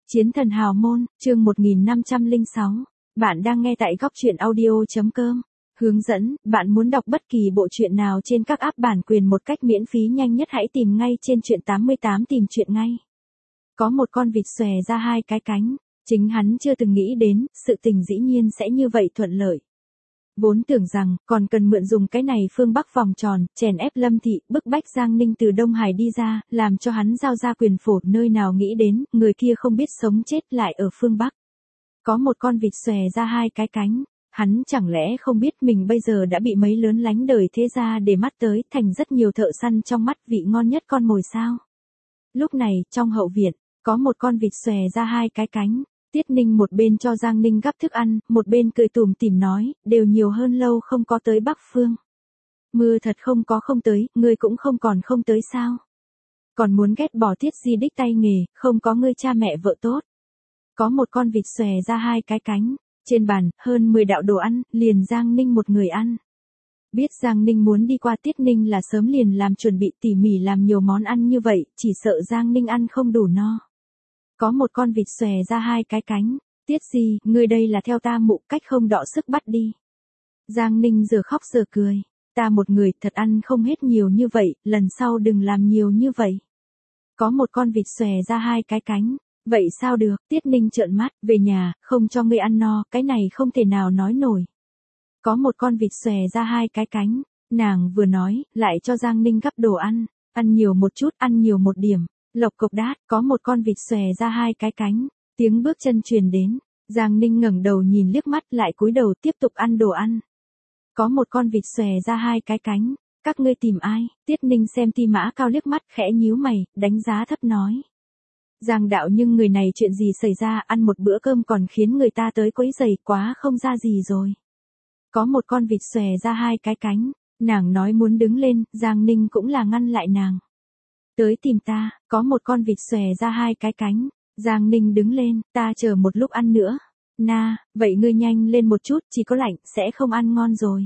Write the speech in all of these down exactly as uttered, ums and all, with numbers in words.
Chiến thần hào môn, chương một nghìn năm trăm lẻ sáu. Bạn đang nghe tại góc truyện audio chấm com. Hướng dẫn, bạn muốn đọc bất kỳ bộ truyện nào trên các app bản quyền một cách miễn phí nhanh nhất hãy tìm ngay trên truyện tám mươi tám tìm truyện ngay. Có một con vịt xòe ra hai cái cánh, chính hắn chưa từng nghĩ đến, sự tình dĩ nhiên sẽ như vậy thuận lợi. Vốn tưởng rằng, còn cần mượn dùng cái này phương Bắc vòng tròn, chèn ép Lâm Thị, bức bách Giang Ninh từ Đông Hải đi ra, làm cho hắn giao ra quyền phổ, nơi nào nghĩ đến, người kia không biết sống chết lại ở phương Bắc. Có một con vịt xòe ra hai cái cánh, hắn chẳng lẽ không biết mình bây giờ đã bị mấy lớn lánh đời thế gia để mắt tới, thành rất nhiều thợ săn trong mắt vị ngon nhất con mồi sao. Lúc này, trong hậu viện, có một con vịt xòe ra hai cái cánh. Tiết Ninh một bên cho Giang Ninh gắp thức ăn, một bên cười tủm tỉm nói, đều nhiều hơn lâu không có tới Bắc Phương. Mưa thật không có không tới, ngươi cũng không còn không tới sao. Còn muốn ghét bỏ Tiết Di đích tay nghề, không có ngươi cha mẹ vợ tốt. Có một con vịt xòe ra hai cái cánh, trên bàn, hơn mười đạo đồ ăn, liền Giang Ninh một người ăn. Biết Giang Ninh muốn đi qua Tiết Ninh là sớm liền làm chuẩn bị tỉ mỉ làm nhiều món ăn như vậy, chỉ sợ Giang Ninh ăn không đủ no. Có một con vịt xòe ra hai cái cánh, Tiết Di, ngươi đây là theo ta mụ cách không đọ sức bắt đi. Giang Ninh giờ khóc giờ cười, ta một người thật ăn không hết nhiều như vậy, lần sau đừng làm nhiều như vậy. Có một con vịt xòe ra hai cái cánh, vậy sao được, Tiết Ninh trợn mắt, về nhà, không cho ngươi ăn no, cái này không thể nào nói nổi. Có một con vịt xòe ra hai cái cánh, nàng vừa nói, lại cho Giang Ninh gắp đồ ăn, ăn nhiều một chút, ăn nhiều một điểm. Lộc cộc đát, có một con vịt xòe ra hai cái cánh, tiếng bước chân truyền đến, Giang Ninh ngẩng đầu nhìn liếc mắt lại cúi đầu tiếp tục ăn đồ ăn. Có một con vịt xòe ra hai cái cánh, các ngươi tìm ai? Tiết Ninh xem Ti Mã Cao liếc mắt khẽ nhíu mày, đánh giá thấp nói. Giang đạo nhưng người này chuyện gì xảy ra, ăn một bữa cơm còn khiến người ta tới quấy rầy, quá không ra gì rồi. Có một con vịt xòe ra hai cái cánh, nàng nói muốn đứng lên, Giang Ninh cũng là ngăn lại nàng. Tới tìm ta, có một con vịt xòe ra hai cái cánh, Giang Ninh đứng lên, ta chờ một lúc ăn nữa. Na, vậy ngươi nhanh lên một chút, chỉ có lạnh, sẽ không ăn ngon rồi.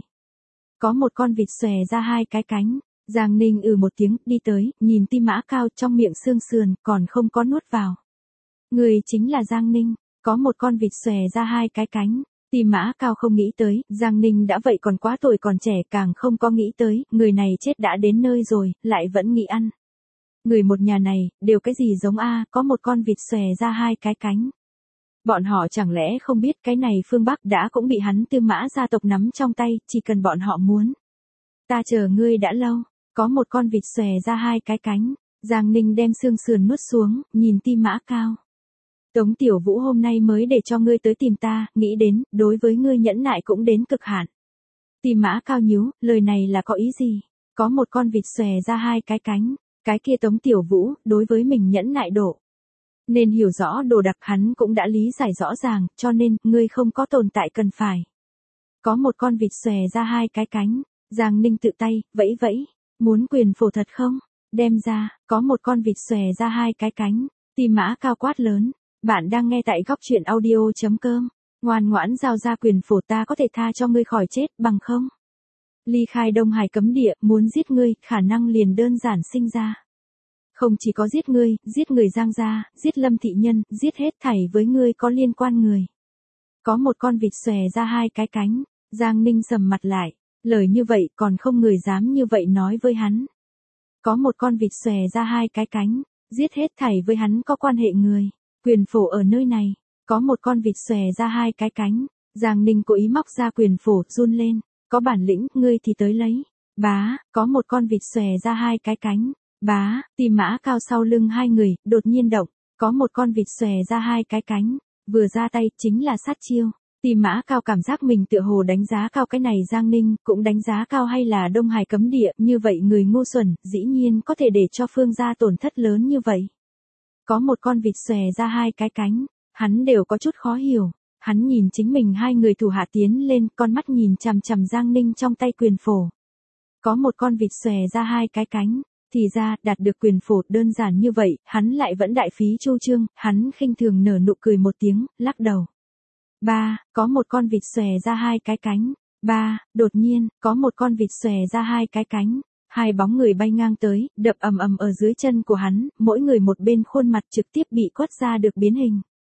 Có một con vịt xòe ra hai cái cánh, Giang Ninh ừ một tiếng, đi tới, nhìn Ti Mã Cao trong miệng xương sườn, còn không có nuốt vào. Người chính là Giang Ninh, có một con vịt xòe ra hai cái cánh. Ti Mã Cao không nghĩ tới, Giang Ninh đã vậy còn quá tuổi còn trẻ, càng không có nghĩ tới, người này chết đã đến nơi rồi, lại vẫn nghĩ ăn. Người một nhà này, đều cái gì giống a, có một con vịt xòe ra hai cái cánh. Bọn họ chẳng lẽ không biết cái này phương Bắc đã cũng bị hắn Tư Mã gia tộc nắm trong tay, chỉ cần bọn họ muốn. Ta chờ ngươi đã lâu, có một con vịt xòe ra hai cái cánh, Giang Ninh đem xương sườn nuốt xuống, nhìn Ti Mã Cao. Tống Tiểu Vũ hôm nay mới để cho ngươi tới tìm ta, nghĩ đến, đối với ngươi nhẫn nại cũng đến cực hạn. Ti Mã Cao nhíu, lời này là có ý gì? Có một con vịt xòe ra hai cái cánh. Cái kia Tống Tiểu Vũ, đối với mình nhẫn nại độ. Nên hiểu rõ đồ đặc hắn cũng đã lý giải rõ ràng, cho nên, ngươi không có tồn tại cần phải. Có một con vịt xòe ra hai cái cánh, Giang Ninh tự tay, vẫy vẫy, muốn quyền phổ thật không? Đem ra, có một con vịt xòe ra hai cái cánh, Ti Mã Cao quát lớn, bạn đang nghe tại góc truyện audio chấm com, ngoan ngoãn giao ra quyền phổ ta có thể tha cho ngươi khỏi chết, bằng không? Ly khai Đông Hải cấm địa, muốn giết ngươi, khả năng liền đơn giản sinh ra. Không chỉ có giết ngươi, giết người Giang gia, giết Lâm thị nhân, giết hết thảy với ngươi có liên quan người. Có một con vịt xòe ra hai cái cánh, Giang Ninh sầm mặt lại, lời như vậy còn không người dám như vậy nói với hắn. Có một con vịt xòe ra hai cái cánh, giết hết thảy với hắn có quan hệ người, quyền phổ ở nơi này. Có một con vịt xòe ra hai cái cánh, Giang Ninh cố ý móc ra quyền phổ, run lên. Có bản lĩnh, ngươi thì tới lấy. Bá, có một con vịt xòe ra hai cái cánh. Bá, Ti Mã Cao sau lưng hai người, đột nhiên động. Có một con vịt xòe ra hai cái cánh. Vừa ra tay, chính là sát chiêu. Ti Mã Cao cảm giác mình tựa hồ đánh giá cao cái này Giang Ninh, cũng đánh giá cao hay là Đông Hải cấm địa. Như vậy người ngu xuẩn, dĩ nhiên có thể để cho Phương gia tổn thất lớn như vậy. Có một con vịt xòe ra hai cái cánh. Hắn đều có chút khó hiểu. Hắn nhìn chính mình hai người thủ hạ tiến lên, con mắt nhìn chằm chằm Giang Ninh trong tay quyền phổ. Có một con vịt xòe ra hai cái cánh, thì ra, đạt được quyền phổ đơn giản như vậy, hắn lại vẫn đại phí chu trương, hắn khinh thường nở nụ cười một tiếng, lắc đầu. Ba, có một con vịt xòe ra hai cái cánh. Ba, đột nhiên, có một con vịt xòe ra hai cái cánh. Hai bóng người bay ngang tới, đập ầm ầm ở dưới chân của hắn, mỗi người một bên khuôn mặt trực tiếp bị quất ra được biến hình.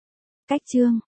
Cách chương